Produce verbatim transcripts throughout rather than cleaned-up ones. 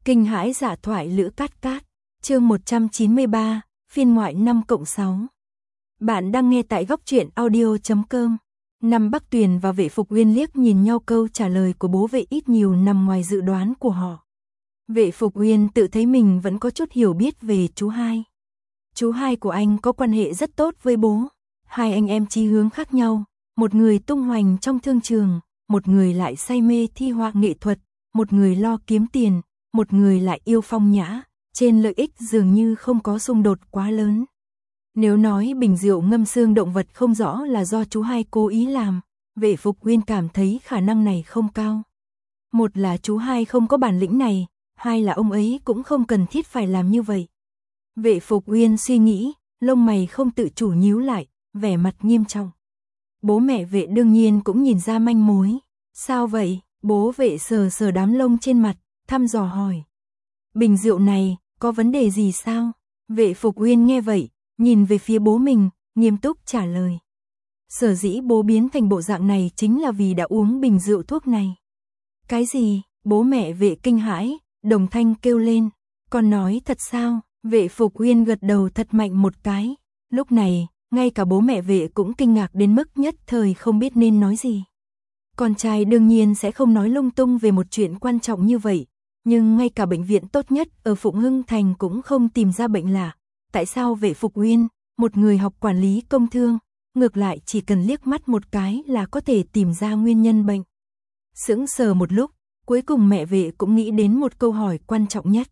Kinh hãi dạ thoại Lữ Cát Cát, chương một trăm chín mươi ba, phiên ngoại năm cộng sáu. Bạn đang nghe tại góc truyện audio chấm com. Năm Bắc Tuyền và Vệ Phục Uyên liếc nhìn nhau, câu trả lời của bố Vệ ít nhiều nằm ngoài dự đoán của họ. Vệ Phục Uyên tự thấy mình vẫn có chút hiểu biết về chú hai. Chú hai của anh có quan hệ rất tốt với bố. Hai anh em chí hướng khác nhau, một người tung hoành trong thương trường, một người lại say mê thi họa nghệ thuật, một người lo kiếm tiền, một người lại yêu phong nhã, trên lợi ích dường như không có xung đột quá lớn. Nếu nói bình rượu ngâm xương động vật không rõ là do chú hai cố ý làm, Vệ Phục Uyên cảm thấy khả năng này không cao. Một là chú hai không có bản lĩnh này, hai là ông ấy cũng không cần thiết phải làm như vậy. Vệ Phục Uyên suy nghĩ, lông mày không tự chủ nhíu lại, vẻ mặt nghiêm trọng. Bố mẹ Vệ đương nhiên cũng nhìn ra manh mối. Sao vậy? Bố Vệ sờ sờ đám lông trên mặt, thăm dò hỏi. Bình rượu này, có vấn đề gì sao? Vệ Phục Uyên nghe vậy, nhìn về phía bố mình, nghiêm túc trả lời. Sở dĩ bố biến thành bộ dạng này chính là vì đã uống bình rượu thuốc này. Cái gì? Bố mẹ Vệ kinh hãi, đồng thanh kêu lên. Con nói thật sao? Vệ Phục Uyên gật đầu thật mạnh một cái. Lúc này, ngay cả bố mẹ Vệ cũng kinh ngạc đến mức nhất thời không biết nên nói gì. Con trai đương nhiên sẽ không nói lung tung về một chuyện quan trọng như vậy, nhưng ngay cả bệnh viện tốt nhất ở Phụng Hưng Thành cũng không tìm ra bệnh lạ. Tại sao Vệ Phục Uyên, một người học quản lý công thương, ngược lại chỉ cần liếc mắt một cái là có thể tìm ra nguyên nhân bệnh? Sững sờ một lúc, cuối cùng mẹ Vệ cũng nghĩ đến một câu hỏi quan trọng nhất.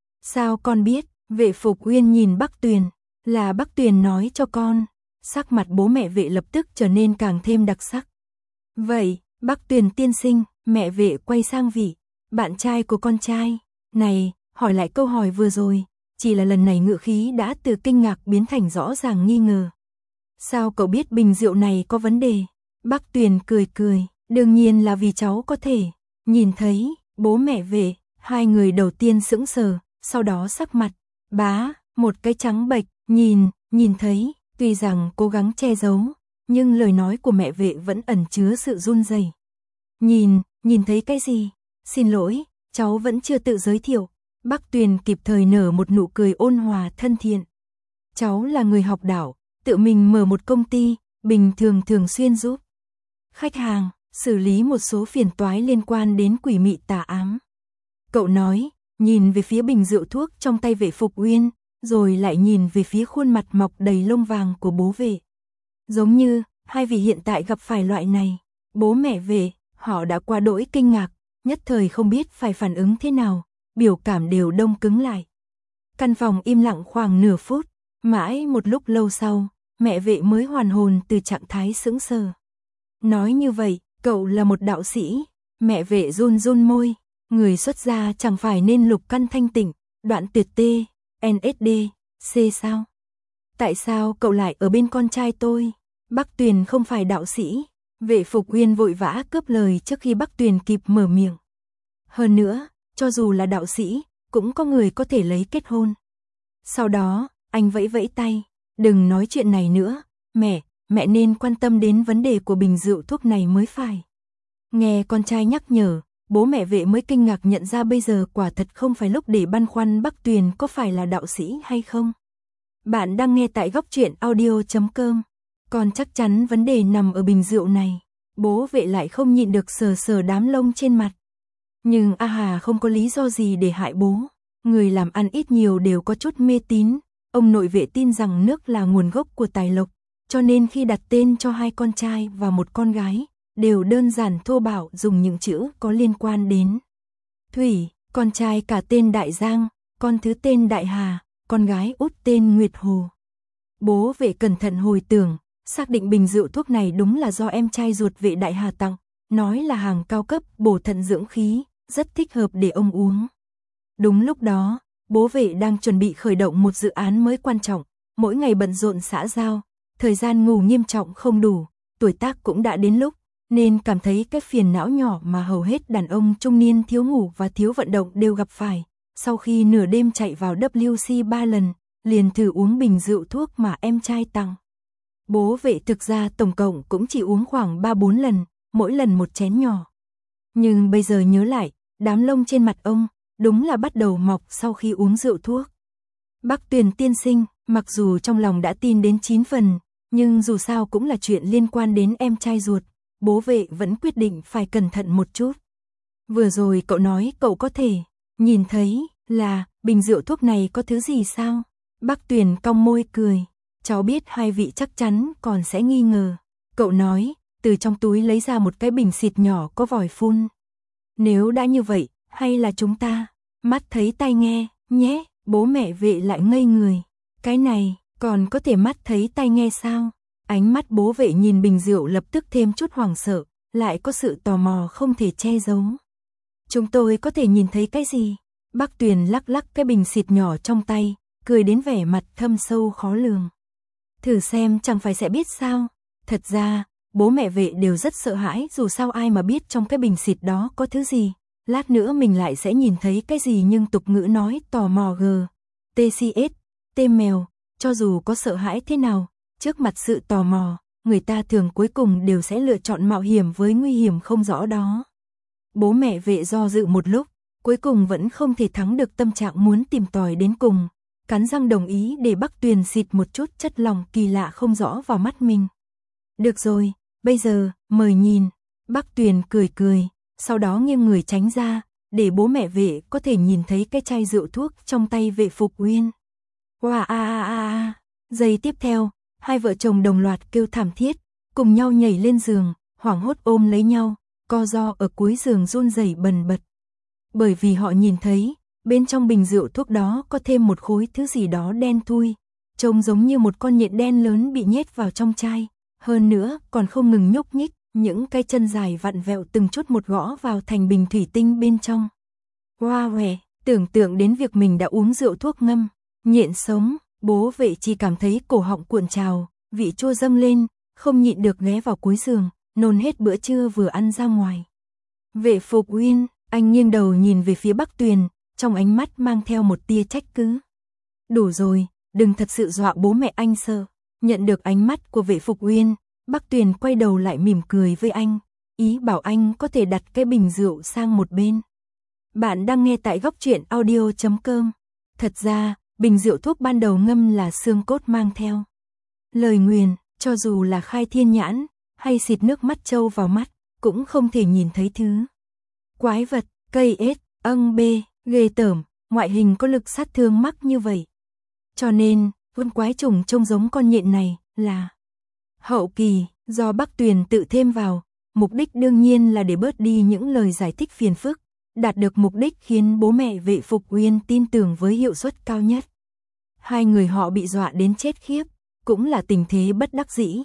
Sao con biết? Vệ Phục Uyên nhìn Bắc Tuyền, là Bắc Tuyền nói cho con. Sắc mặt bố mẹ Vệ lập tức trở nên càng thêm đặc sắc. Vậy, Bắc Tuyền tiên sinh, mẹ Vệ quay sang Vị, bạn trai của con trai. Này, hỏi lại câu hỏi vừa rồi, chỉ là lần này ngữ khí đã từ kinh ngạc biến thành rõ ràng nghi ngờ. Sao cậu biết bình rượu này có vấn đề? Bắc Tuyền cười cười, đương nhiên là vì cháu có thể. Nhìn thấy, bố mẹ Vệ, hai người đầu tiên sững sờ, sau đó sắc mặt, bá, một cái trắng bệch, nhìn, nhìn thấy, tuy rằng cố gắng che giấu, nhưng lời nói của mẹ Vệ vẫn ẩn chứa sự run rẩy. Nhìn, nhìn thấy cái gì? Xin lỗi, cháu vẫn chưa tự giới thiệu. Bắc Tuyền kịp thời nở một nụ cười ôn hòa thân thiện. Cháu là người học đảo, tự mình mở một công ty, bình thường thường xuyên giúp khách hàng xử lý một số phiền toái liên quan đến quỷ mị tà ám. Cậu nói, nhìn về phía bình rượu thuốc trong tay Vệ Phục Uyên, rồi lại nhìn về phía khuôn mặt mọc đầy lông vàng của bố Vệ. Giống như, hai vị hiện tại gặp phải loại này. Bố mẹ Vệ, họ đã qua đỗi kinh ngạc, nhất thời không biết phải phản ứng thế nào, biểu cảm đều đông cứng lại. Căn phòng im lặng khoảng nửa phút, mãi một lúc lâu sau, mẹ Vệ mới hoàn hồn từ trạng thái sững sờ. Nói như vậy, cậu là một đạo sĩ. Mẹ Vệ run run môi, người xuất gia chẳng phải nên lục căn thanh tịnh, đoạn tuyệt T, en ét đê, C sao? Tại sao cậu lại ở bên con trai tôi? Bắc Tuyền không phải đạo sĩ. Vệ Phục Uyên vội vã cướp lời trước khi Bắc Tuyền kịp mở miệng. Hơn nữa, cho dù là đạo sĩ, cũng có người có thể lấy kết hôn. Sau đó, anh vẫy vẫy tay. Đừng nói chuyện này nữa, mẹ, mẹ nên quan tâm đến vấn đề của bình rượu thuốc này mới phải. Nghe con trai nhắc nhở, bố mẹ Vệ mới kinh ngạc nhận ra bây giờ quả thật không phải lúc để băn khoăn Bắc Tuyền có phải là đạo sĩ hay không. Bạn đang nghe tại góc truyện audio chấm com. Còn chắc chắn vấn đề nằm ở bình rượu này. Bố Vệ lại không nhịn được sờ sờ đám lông trên mặt. Nhưng A Hà không có lý do gì để hại bố. Người làm ăn ít nhiều đều có chút mê tín. Ông nội Vệ tin rằng nước là nguồn gốc của tài lộc, cho nên khi đặt tên cho hai con trai và một con gái, đều đơn giản thô bạo dùng những chữ có liên quan đến Thủy, con trai cả tên Đại Giang, con thứ tên Đại Hà, con gái út tên Nguyệt Hồ. Bố Vệ cẩn thận hồi tưởng, xác định bình rượu thuốc này đúng là do em trai ruột Vệ Đại Hà tặng, nói là hàng cao cấp, bổ thận dưỡng khí, rất thích hợp để ông uống. Đúng lúc đó, bố Vệ đang chuẩn bị khởi động một dự án mới quan trọng, mỗi ngày bận rộn xã giao, thời gian ngủ nghiêm trọng không đủ, tuổi tác cũng đã đến lúc, nên cảm thấy cái phiền não nhỏ mà hầu hết đàn ông trung niên thiếu ngủ và thiếu vận động đều gặp phải. Sau khi nửa đêm chạy vào W C ba lần, liền thử uống bình rượu thuốc mà em trai tặng. Bố Vệ thực ra tổng cộng cũng chỉ uống khoảng ba bốn lần, mỗi lần một chén nhỏ. Nhưng bây giờ nhớ lại, đám lông trên mặt ông, đúng là bắt đầu mọc sau khi uống rượu thuốc. Bắc Tuyền tiên sinh, mặc dù trong lòng đã tin đến chín phần, nhưng dù sao cũng là chuyện liên quan đến em trai ruột, bố vệ vẫn quyết định phải cẩn thận một chút. Vừa rồi cậu nói cậu có thể nhìn thấy là bình rượu thuốc này có thứ gì sao? Bắc Tuyền cong môi cười, cháu biết hai vị chắc chắn còn sẽ nghi ngờ. Cậu nói, từ trong túi lấy ra một cái bình xịt nhỏ có vòi phun. Nếu đã như vậy, hay là chúng ta mắt thấy tai nghe, nhé, bố mẹ vệ lại ngây người. Cái này, còn có thể mắt thấy tai nghe sao? Ánh mắt bố vệ nhìn bình rượu lập tức thêm chút hoảng sợ, lại có sự tò mò không thể che giấu. Chúng tôi có thể nhìn thấy cái gì? Bắc Tuyền lắc lắc cái bình xịt nhỏ trong tay, cười đến vẻ mặt thâm sâu khó lường. Thử xem chẳng phải sẽ biết sao? Thật ra, bố mẹ vệ đều rất sợ hãi, dù sao ai mà biết trong cái bình xịt đó có thứ gì. Lát nữa mình lại sẽ nhìn thấy cái gì, nhưng tục ngữ nói tò mò g, tcs, tê mèo, cho dù có sợ hãi thế nào, trước mặt sự tò mò, người ta thường cuối cùng đều sẽ lựa chọn mạo hiểm với nguy hiểm không rõ đó. Bố mẹ vệ do dự một lúc, cuối cùng vẫn không thể thắng được tâm trạng muốn tìm tòi đến cùng, cắn răng đồng ý để Bắc Tuyền xịt một chút chất lỏng kỳ lạ không rõ vào mắt mình. Được rồi, bây giờ, mời nhìn. Bắc Tuyền cười cười, sau đó nghiêng người tránh ra, để bố mẹ vệ có thể nhìn thấy cái chai rượu thuốc trong tay vệ Phục Uyên. Wow, a a a a. Giây tiếp theo, hai vợ chồng đồng loạt kêu thảm thiết, cùng nhau nhảy lên giường, hoảng hốt ôm lấy nhau, co ro ở cuối giường run rẩy bần bật. Bởi vì họ nhìn thấy, bên trong bình rượu thuốc đó có thêm một khối thứ gì đó đen thui, trông giống như một con nhện đen lớn bị nhét vào trong chai, hơn nữa còn không ngừng nhúc nhích, những cái chân dài vặn vẹo từng chút một gõ vào thành bình thủy tinh bên trong. Wow, hòe, tưởng tượng đến việc mình đã uống rượu thuốc ngâm, nhện sống, bố vệ chỉ cảm thấy cổ họng cuộn trào, vị chua dâng lên, không nhịn được ghé vào cuối giường, nôn hết bữa trưa vừa ăn ra ngoài. Vệ Phục Uyên, anh nghiêng đầu nhìn về phía Bắc Tuyền, trong ánh mắt mang theo một tia trách cứ. Đủ rồi, đừng thật sự dọa bố mẹ anh sợ. Nhận được ánh mắt của vệ Phục Uyên, Bắc Tuyền quay đầu lại mỉm cười với anh, ý bảo anh có thể đặt cái bình rượu sang một bên. Bạn đang nghe tại góc truyện audio chấm com. Thật ra, bình rượu thuốc ban đầu ngâm là xương cốt mang theo lời nguyền, cho dù là khai thiên nhãn, hay xịt nước mắt trâu vào mắt, cũng không thể nhìn thấy thứ quái vật, cây ếch, âng bê, ghê tởm, ngoại hình có lực sát thương mắc như vậy. Cho nên, con quái trùng trông giống con nhện này là hậu kỳ, do Bắc Tuyền tự thêm vào, mục đích đương nhiên là để bớt đi những lời giải thích phiền phức, đạt được mục đích khiến bố mẹ vệ Phục Uyên tin tưởng với hiệu suất cao nhất. Hai người họ bị dọa đến chết khiếp, cũng là tình thế bất đắc dĩ.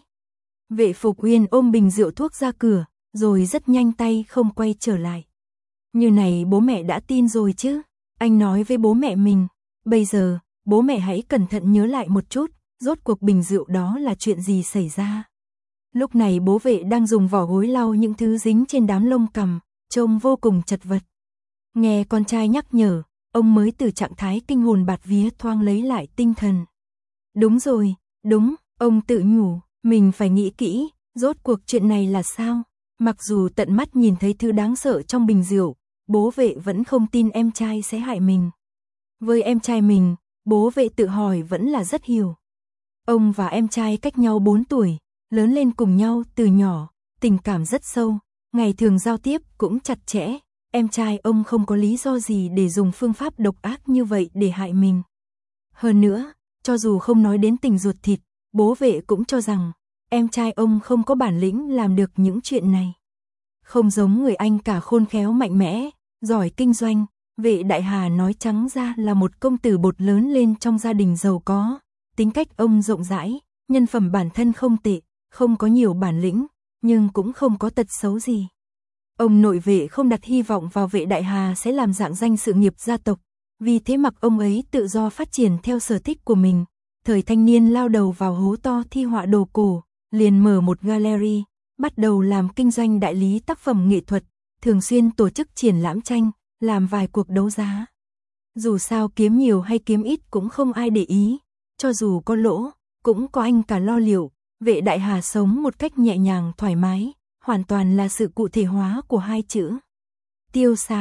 Vệ Phục Uyên ôm bình rượu thuốc ra cửa, rồi rất nhanh tay không quay trở lại. Như này bố mẹ đã tin rồi chứ, anh nói với bố mẹ mình, bây giờ, bố mẹ hãy cẩn thận nhớ lại một chút, rốt cuộc bình rượu đó là chuyện gì xảy ra. Lúc này bố vệ đang dùng vỏ gối lau những thứ dính trên đám lông cằm, trông vô cùng chật vật. Nghe con trai nhắc nhở, ông mới từ trạng thái kinh hồn bạt vía thoáng lấy lại tinh thần. Đúng rồi, đúng, ông tự nhủ, mình phải nghĩ kỹ, rốt cuộc chuyện này là sao? Mặc dù tận mắt nhìn thấy thứ đáng sợ trong bình rượu, bố vệ vẫn không tin em trai sẽ hại mình. Với em trai mình, bố vệ tự hỏi vẫn là rất hiểu. Ông và em trai cách nhau bốn tuổi, lớn lên cùng nhau từ nhỏ, tình cảm rất sâu, ngày thường giao tiếp cũng chặt chẽ. Em trai ông không có lý do gì để dùng phương pháp độc ác như vậy để hại mình. Hơn nữa, cho dù không nói đến tình ruột thịt, bố vệ cũng cho rằng em trai ông không có bản lĩnh làm được những chuyện này. Không giống người anh cả khôn khéo mạnh mẽ, giỏi kinh doanh, vệ Đại Hà nói trắng ra là một công tử bột lớn lên trong gia đình giàu có. Tính cách ông rộng rãi, nhân phẩm bản thân không tệ, không có nhiều bản lĩnh, nhưng cũng không có tật xấu gì. Ông nội vệ không đặt hy vọng vào vệ Đại Hà sẽ làm rạng danh sự nghiệp gia tộc, vì thế mặc ông ấy tự do phát triển theo sở thích của mình. Thời thanh niên lao đầu vào hố to thi họa đồ cổ, liền mở một gallery, bắt đầu làm kinh doanh đại lý tác phẩm nghệ thuật, thường xuyên tổ chức triển lãm tranh, làm vài cuộc đấu giá. Dù sao kiếm nhiều hay kiếm ít cũng không ai để ý, cho dù có lỗ, cũng có anh cả lo liệu. Vệ Đại Hà sống một cách nhẹ nhàng thoải mái, hoàn toàn là sự cụ thể hóa của hai chữ tiêu sái.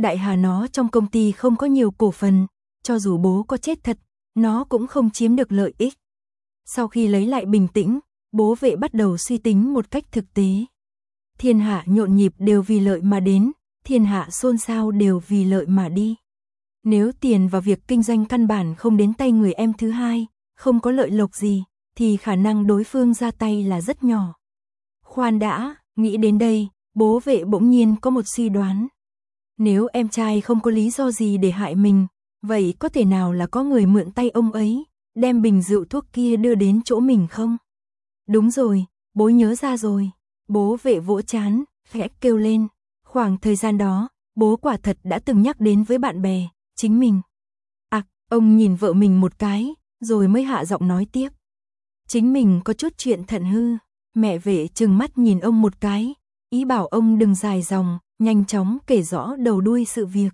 Đại Hà nó trong công ty không có nhiều cổ phần, cho dù bố có chết thật, nó cũng không chiếm được lợi ích. Sau khi lấy lại bình tĩnh, bố vệ bắt đầu suy tính một cách thực tế. Thiên hạ nhộn nhịp đều vì lợi mà đến, thiên hạ xôn xao đều vì lợi mà đi. Nếu tiền và việc kinh doanh căn bản không đến tay người em thứ hai, không có lợi lộc gì, thì khả năng đối phương ra tay là rất nhỏ. Khoan đã, nghĩ đến đây, bố vệ bỗng nhiên có một suy đoán. Nếu em trai không có lý do gì để hại mình, vậy có thể nào là có người mượn tay ông ấy, đem bình rượu thuốc kia đưa đến chỗ mình không? Đúng rồi, bố nhớ ra rồi. Bố vệ vỗ trán, khẽ kêu lên. Khoảng thời gian đó, bố quả thật đã từng nhắc đến với bạn bè, chính mình. À, ông nhìn vợ mình một cái, rồi mới hạ giọng nói tiếp. Chính mình có chút chuyện thận hư. Mẹ vệ trừng mắt nhìn ông một cái, ý bảo ông đừng dài dòng, nhanh chóng kể rõ đầu đuôi sự việc.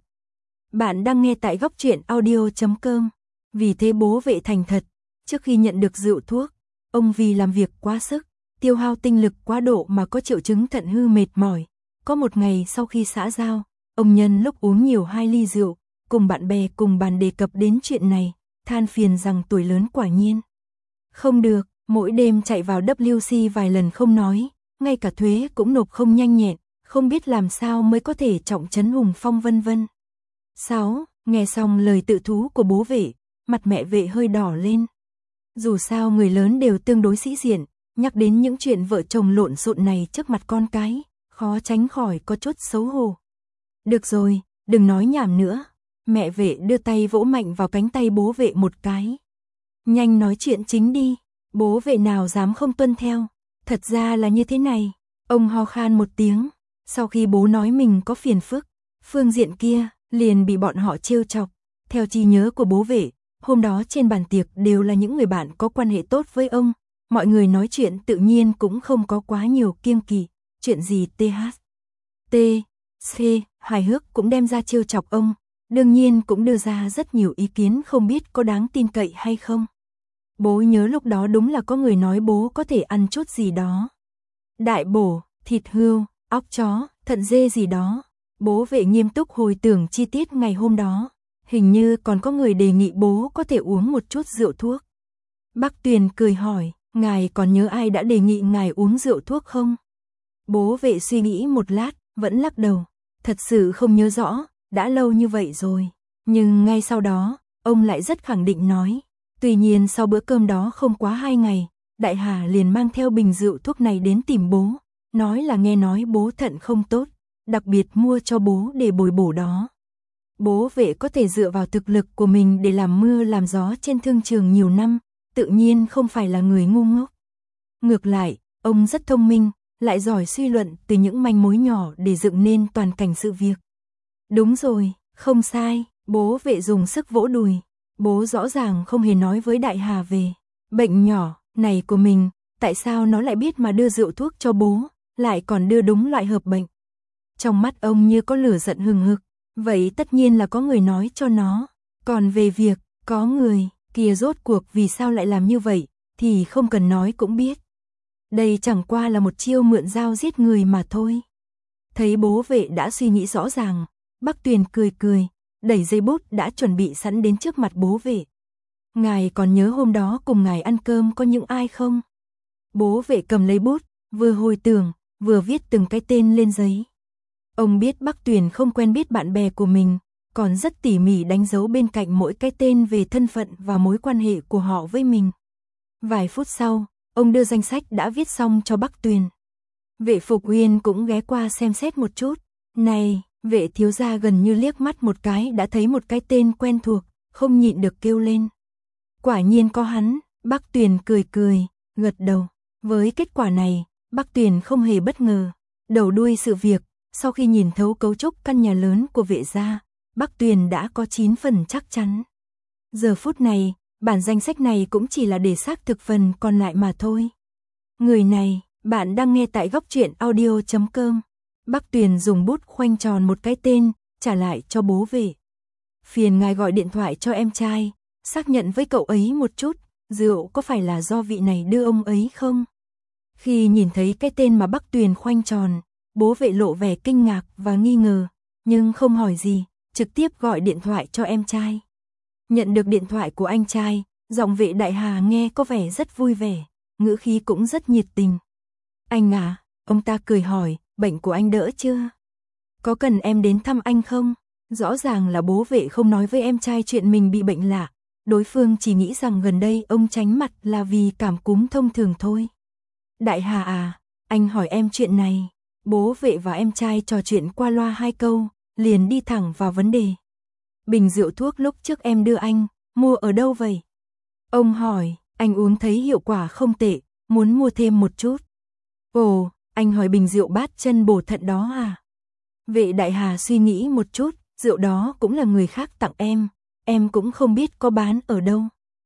Bạn đang nghe tại góc truyện audio chấm com. Vì thế bố vệ thành thật, trước khi nhận được rượu thuốc, ông vì làm việc quá sức, tiêu hao tinh lực quá độ mà có triệu chứng thận hư mệt mỏi. Có một ngày sau khi xã giao, ông nhân lúc uống nhiều hai ly rượu, cùng bạn bè cùng bàn đề cập đến chuyện này, than phiền rằng tuổi lớn quả nhiên không được, mỗi đêm chạy vào W C vài lần không nói, ngay cả thuế cũng nộp không nhanh nhẹn, không biết làm sao mới có thể trọng trấn hùng phong vân vân. sáu. Nghe xong lời tự thú của bố vệ, mặt mẹ vệ hơi đỏ lên. Dù sao người lớn đều tương đối sĩ diện, nhắc đến những chuyện vợ chồng lộn xộn này trước mặt con cái, khó tránh khỏi có chút xấu hổ. Được rồi, đừng nói nhảm nữa. Mẹ vệ đưa tay vỗ mạnh vào cánh tay bố vệ một cái. Nhanh nói chuyện chính đi, bố vệ nào dám không tuân theo. Thật ra là như thế này, ông ho khan một tiếng, sau khi bố nói mình có phiền phức, phương diện kia, liền bị bọn họ trêu chọc. Theo trí nhớ của bố vệ, hôm đó trên bàn tiệc đều là những người bạn có quan hệ tốt với ông, mọi người nói chuyện tự nhiên cũng không có quá nhiều kiêng kỵ, chuyện gì th, t, c, hài hước cũng đem ra trêu chọc ông, đương nhiên cũng đưa ra rất nhiều ý kiến không biết có đáng tin cậy hay không. Bố nhớ lúc đó đúng là có người nói bố có thể ăn chút gì đó. Đại bổ, thịt hươu, óc chó, thận dê gì đó. Bố vệ nghiêm túc hồi tưởng chi tiết ngày hôm đó. Hình như còn có người đề nghị bố có thể uống một chút rượu thuốc. Bác Tuyền cười hỏi, ngài còn nhớ ai đã đề nghị ngài uống rượu thuốc không? Bố vệ suy nghĩ một lát, vẫn lắc đầu. Thật sự không nhớ rõ, đã lâu như vậy rồi. Nhưng ngay sau đó, ông lại rất khẳng định nói. Tuy nhiên sau bữa cơm đó không quá hai ngày, Đại Hà liền mang theo bình rượu thuốc này đến tìm bố. Nói là nghe nói bố thận không tốt, đặc biệt mua cho bố để bồi bổ đó. Bố vệ có thể dựa vào thực lực của mình để làm mưa làm gió trên thương trường nhiều năm, tự nhiên không phải là người ngu ngốc. Ngược lại, ông rất thông minh, lại giỏi suy luận từ những manh mối nhỏ để dựng nên toàn cảnh sự việc. Đúng rồi, không sai, bố vệ dùng sức vỗ đùi. Bố rõ ràng không hề nói với Đại Hà về bệnh nhỏ này của mình, tại sao nó lại biết mà đưa rượu thuốc cho bố, lại còn đưa đúng loại hợp bệnh. Trong mắt ông như có lửa giận hừng hực, vậy tất nhiên là có người nói cho nó. Còn về việc có người kia rốt cuộc vì sao lại làm như vậy, thì không cần nói cũng biết. Đây chẳng qua là một chiêu mượn dao giết người mà thôi. Thấy bố vệ đã suy nghĩ rõ ràng, Bác Tuyền cười cười, đẩy dây bút đã chuẩn bị sẵn đến trước mặt bố vệ. Ngài còn nhớ hôm đó cùng ngài ăn cơm có những ai không? Bố vệ cầm lấy bút, vừa hồi tưởng, vừa viết từng cái tên lên giấy. Ông biết Bác Tuyền không quen biết bạn bè của mình, còn rất tỉ mỉ đánh dấu bên cạnh mỗi cái tên về thân phận và mối quan hệ của họ với mình. Vài phút sau, ông đưa danh sách đã viết xong cho Bác Tuyền. Vệ Phục Uyên cũng ghé qua xem xét một chút. Này, vệ thiếu gia gần như liếc mắt một cái đã thấy một cái tên quen thuộc, không nhịn được kêu lên. Quả nhiên có hắn, Bác Tuyền cười cười, gật đầu. Với kết quả này, Bác Tuyền không hề bất ngờ. Đầu đuôi sự việc, sau khi nhìn thấu cấu trúc căn nhà lớn của vệ gia, Bác Tuyền đã có chín phần chắc chắn. Giờ phút này, bản danh sách này cũng chỉ là để xác thực phần còn lại mà thôi. Người này, bạn đang nghe tại góc truyện audio chấm com. Bác Tuyền dùng bút khoanh tròn một cái tên, trả lại cho bố vệ. Phiền ngài gọi điện thoại cho em trai, xác nhận với cậu ấy một chút, rượu có phải là do vị này đưa ông ấy không? Khi nhìn thấy cái tên mà Bác Tuyền khoanh tròn, bố vệ lộ vẻ kinh ngạc và nghi ngờ, nhưng không hỏi gì, trực tiếp gọi điện thoại cho em trai. Nhận được điện thoại của anh trai, giọng Vệ Đại Hà nghe có vẻ rất vui vẻ, ngữ khí cũng rất nhiệt tình. Anh à, ông ta cười hỏi, bệnh của anh đỡ chưa? Có cần em đến thăm anh không? Rõ ràng là bố Vệ không nói với em trai chuyện mình bị bệnh lạ, đối phương chỉ nghĩ rằng gần đây ông tránh mặt là vì cảm cúm thông thường thôi. Đại Hà à, anh hỏi em chuyện này. Bố Vệ và em trai trò chuyện qua loa hai câu, liền đi thẳng vào vấn đề. Bình rượu thuốc lúc trước em đưa anh, mua ở đâu vậy? Ông hỏi, anh uống thấy hiệu quả không tệ, muốn mua thêm một chút. Ồ, anh hỏi bình rượu bát chân bổ thận đó à? Vệ Đại Hà suy nghĩ một chút, rượu đó cũng là người khác tặng em, em cũng không biết có bán ở đâu.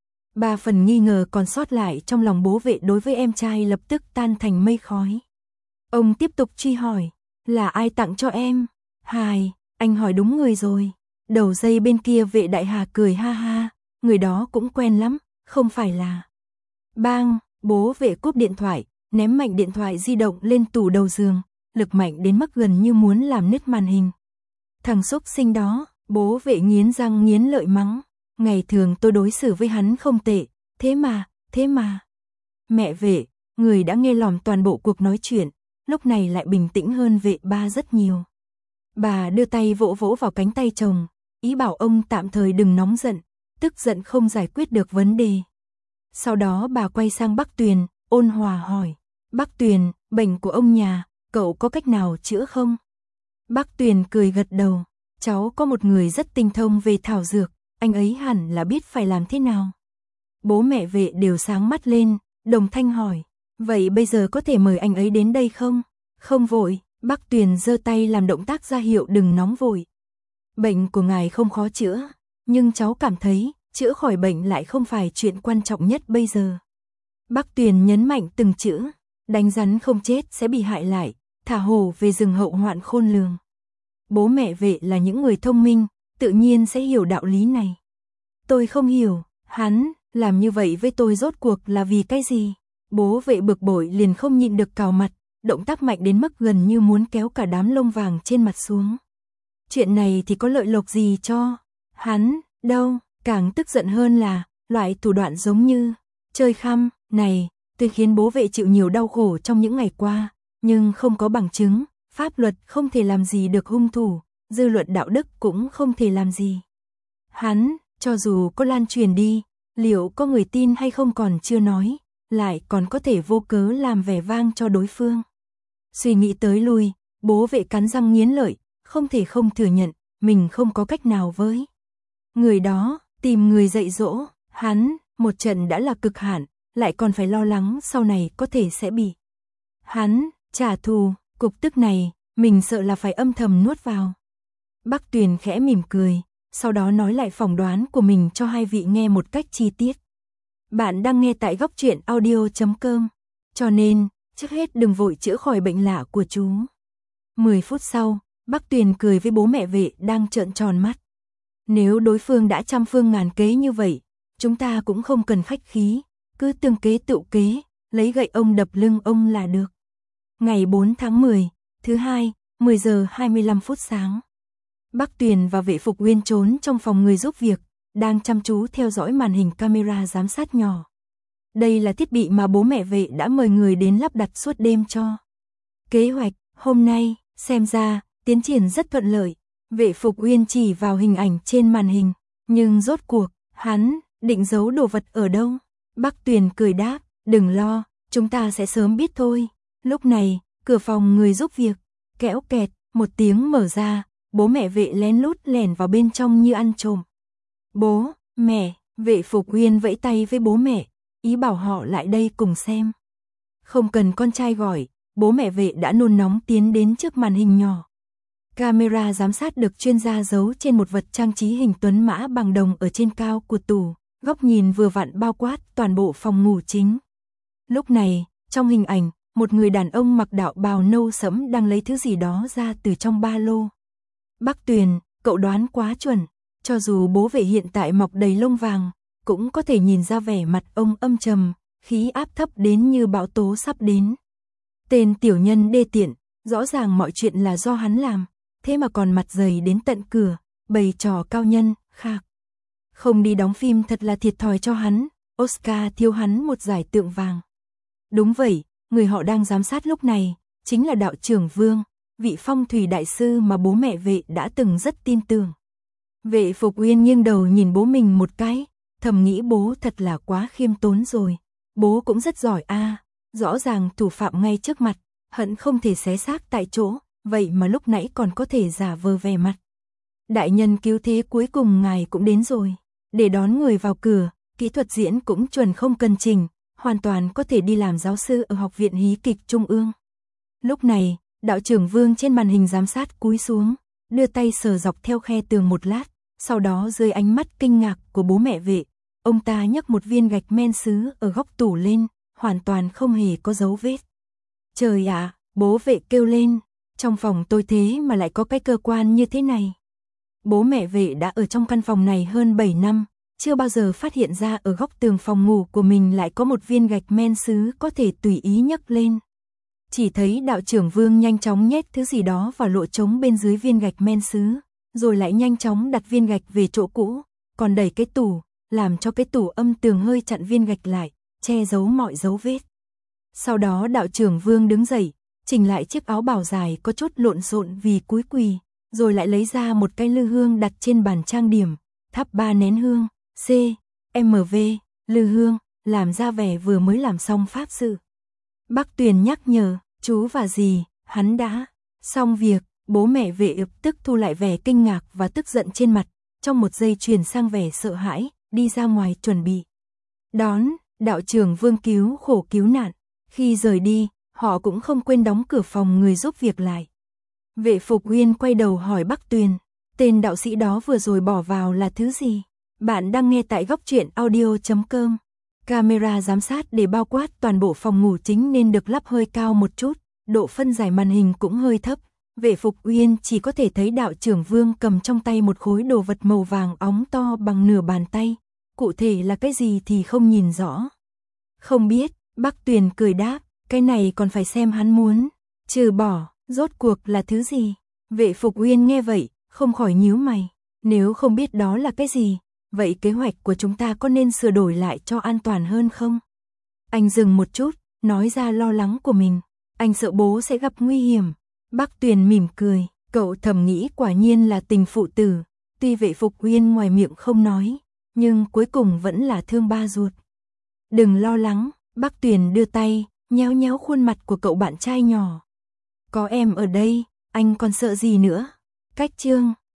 Ba phần nghi ngờ còn sót lại trong lòng bố Vệ đối với em trai lập tức tan thành mây khói. Ông tiếp tục truy hỏi, là ai tặng cho em? Hài, anh hỏi đúng người rồi. Đầu dây bên kia Vệ Đại Hà cười ha ha, người đó cũng quen lắm, không phải là. Bang, bố Vệ cúp điện thoại, ném mạnh điện thoại di động lên tủ đầu giường, lực mạnh đến mức gần như muốn làm nứt màn hình. Thằng xúc sinh đó, bố Vệ nghiến răng nghiến lợi mắng, ngày thường tôi đối xử với hắn không tệ, thế mà, thế mà. Mẹ Vệ, người đã nghe lỏm toàn bộ cuộc nói chuyện, lúc này lại bình tĩnh hơn Vệ ba rất nhiều. Bà đưa tay vỗ vỗ vào cánh tay chồng, ý bảo ông tạm thời đừng nóng giận, tức giận không giải quyết được vấn đề. Sau đó bà quay sang Bắc Tuyền, ôn hòa hỏi, Bắc Tuyền, bệnh của ông nhà, cậu có cách nào chữa không? Bắc Tuyền cười gật đầu, cháu có một người rất tinh thông về thảo dược, anh ấy hẳn là biết phải làm thế nào. Bố mẹ Vệ đều sáng mắt lên, đồng thanh hỏi, vậy bây giờ có thể mời anh ấy đến đây không? Không vội, Bắc Tuyền giơ tay làm động tác ra hiệu đừng nóng vội. Bệnh của ngài không khó chữa, nhưng cháu cảm thấy, chữa khỏi bệnh lại không phải chuyện quan trọng nhất bây giờ. Bắc Tuyền nhấn mạnh từng chữ, đánh rắn không chết sẽ bị hại lại, thả hổ về rừng hậu hoạn khôn lường. Bố mẹ Vệ là những người thông minh, tự nhiên sẽ hiểu đạo lý này. Tôi không hiểu, hắn, làm như vậy với tôi rốt cuộc là vì cái gì? Bố Vệ bực bội liền không nhịn được cào mặt, động tác mạnh đến mức gần như muốn kéo cả đám lông vàng trên mặt xuống. Chuyện này thì có lợi lộc gì cho hắn, đâu, càng tức giận hơn là, loại thủ đoạn giống như, chơi khăm, này, tuy khiến bố Vệ chịu nhiều đau khổ trong những ngày qua, nhưng không có bằng chứng, pháp luật không thể làm gì được hung thủ, dư luận đạo đức cũng không thể làm gì. Hắn, cho dù có lan truyền đi, liệu có người tin hay không còn chưa nói, lại còn có thể vô cớ làm vẻ vang cho đối phương. Suy nghĩ tới lui, bố Vệ cắn răng nghiến lợi, không thể không thừa nhận, mình không có cách nào với người đó, tìm người dạy dỗ, hắn, một trận đã là cực hạn, lại còn phải lo lắng sau này có thể sẽ bị hắn trả thù, cục tức này, mình sợ là phải âm thầm nuốt vào. Bắc Tuyền khẽ mỉm cười, sau đó nói lại phỏng đoán của mình cho hai vị nghe một cách chi tiết. Bạn đang nghe tại góc truyện audio chấm com, cho nên, trước hết đừng vội chữa khỏi bệnh lạ của chú. mười phút sau, Bắc Tuyền cười với bố mẹ Vệ đang trợn tròn mắt. Nếu đối phương đã trăm phương ngàn kế như vậy, chúng ta cũng không cần khách khí, cứ tương kế tựu kế, lấy gậy ông đập lưng ông là được. Ngày bốn tháng mười, thứ hai, mười giờ hai mươi lăm phút sáng. Bắc Tuyền và Vệ Phục Uyên trốn trong phòng người giúp việc, đang chăm chú theo dõi màn hình camera giám sát nhỏ. Đây là thiết bị mà bố mẹ Vệ đã mời người đến lắp đặt suốt đêm cho. Kế hoạch, hôm nay, xem ra, tiến triển rất thuận lợi. Vệ Phục Uyên chỉ vào hình ảnh trên màn hình, nhưng rốt cuộc, hắn, định giấu đồ vật ở đâu? Bắc Tuyền cười đáp, đừng lo, chúng ta sẽ sớm biết thôi. Lúc này, cửa phòng người giúp việc, kẽo kẹt, một tiếng mở ra, bố mẹ Vệ lén lút lẻn vào bên trong như ăn trộm. Bố, mẹ, Vệ Phục Uyên vẫy tay với bố mẹ, ý bảo họ lại đây cùng xem. Không cần con trai gọi, bố mẹ Vệ đã nôn nóng tiến đến trước màn hình nhỏ. Camera giám sát được chuyên gia giấu trên một vật trang trí hình tuấn mã bằng đồng ở trên cao của tủ, góc nhìn vừa vặn bao quát toàn bộ phòng ngủ chính. Lúc này, trong hình ảnh, một người đàn ông mặc đạo bào nâu sẫm đang lấy thứ gì đó ra từ trong ba lô. Bắc Tuyền, cậu đoán quá chuẩn, cho dù bố Vệ hiện tại mọc đầy lông vàng, cũng có thể nhìn ra vẻ mặt ông âm trầm, khí áp thấp đến như bão tố sắp đến. Tên tiểu nhân đê tiện, rõ ràng mọi chuyện là do hắn làm, thế mà còn mặt dày đến tận cửa, bày trò cao nhân, khạc. Không đi đóng phim thật là thiệt thòi cho hắn, Oscar thiếu hắn một giải tượng vàng. Đúng vậy, người họ đang giám sát lúc này, chính là đạo trưởng Vương, vị phong thủy đại sư mà bố mẹ Vệ đã từng rất tin tưởng. Vệ Phục Uyên nghiêng đầu nhìn bố mình một cái, thầm nghĩ bố thật là quá khiêm tốn rồi. Bố cũng rất giỏi a, à, rõ ràng thủ phạm ngay trước mặt, hận không thể xé xác tại chỗ, vậy mà lúc nãy còn có thể giả vờ vẻ mặt. Đại nhân cứu thế cuối cùng ngài cũng đến rồi, để đón người vào cửa, kỹ thuật diễn cũng chuẩn không cần chỉnh, hoàn toàn có thể đi làm giáo sư ở Học viện Hí kịch Trung ương. Lúc này, đạo trưởng Vương trên màn hình giám sát cúi xuống, đưa tay sờ dọc theo khe tường một lát, sau đó dưới ánh mắt kinh ngạc của bố mẹ Vệ, ông ta nhấc một viên gạch men sứ ở góc tủ lên, hoàn toàn không hề có dấu vết. Trời ạ, à, bố Vệ kêu lên, trong phòng tôi thế mà lại có cái cơ quan như thế này. Bố mẹ Vệ đã ở trong căn phòng này hơn bảy năm, chưa bao giờ phát hiện ra ở góc tường phòng ngủ của mình lại có một viên gạch men sứ có thể tùy ý nhấc lên. Chỉ thấy đạo trưởng Vương nhanh chóng nhét thứ gì đó vào lỗ trống bên dưới viên gạch men sứ, rồi lại nhanh chóng đặt viên gạch về chỗ cũ, còn đẩy cái tủ, làm cho cái tủ âm tường hơi chặn viên gạch lại, che giấu mọi dấu vết. Sau đó đạo trưởng Vương đứng dậy, chỉnh lại chiếc áo bào dài có chút lộn xộn vì cúi quỳ, rồi lại lấy ra một cái lư hương đặt trên bàn trang điểm, thắp ba nén hương, C, M V, lư hương, làm ra vẻ vừa mới làm xong pháp sự. Bác Tuyền nhắc nhở, chú và dì, hắn đã xong việc. Bố mẹ Vệ ập tức thu lại vẻ kinh ngạc và tức giận trên mặt, trong một giây chuyển sang vẻ sợ hãi, đi ra ngoài chuẩn bị đón đạo trưởng Vương cứu khổ cứu nạn. Khi rời đi, họ cũng không quên đóng cửa phòng người giúp việc lại. Vệ Phục Uyên quay đầu hỏi Bắc Tuyền, tên đạo sĩ đó vừa rồi bỏ vào là thứ gì? Bạn đang nghe tại góc truyện audio chấm com. Camera giám sát để bao quát toàn bộ phòng ngủ chính nên được lắp hơi cao một chút, độ phân giải màn hình cũng hơi thấp. Vệ Phục Uyên chỉ có thể thấy đạo trưởng Vương cầm trong tay một khối đồ vật màu vàng óng to bằng nửa bàn tay, cụ thể là cái gì thì không nhìn rõ. Không biết, Bắc Tuyền cười đáp, cái này còn phải xem hắn muốn trừ bỏ, rốt cuộc là thứ gì. Vệ Phục Uyên nghe vậy, không khỏi nhíu mày, nếu không biết đó là cái gì, vậy kế hoạch của chúng ta có nên sửa đổi lại cho an toàn hơn không? Anh dừng một chút, nói ra lo lắng của mình, anh sợ bố sẽ gặp nguy hiểm. Bắc Tuyền mỉm cười, cậu thầm nghĩ quả nhiên là tình phụ tử, tuy Vệ Phục Uyên ngoài miệng không nói, nhưng cuối cùng vẫn là thương ba ruột. Đừng lo lắng, Bắc Tuyền đưa tay, nhéo nhéo khuôn mặt của cậu bạn trai nhỏ. Có em ở đây, anh còn sợ gì nữa? Cách chương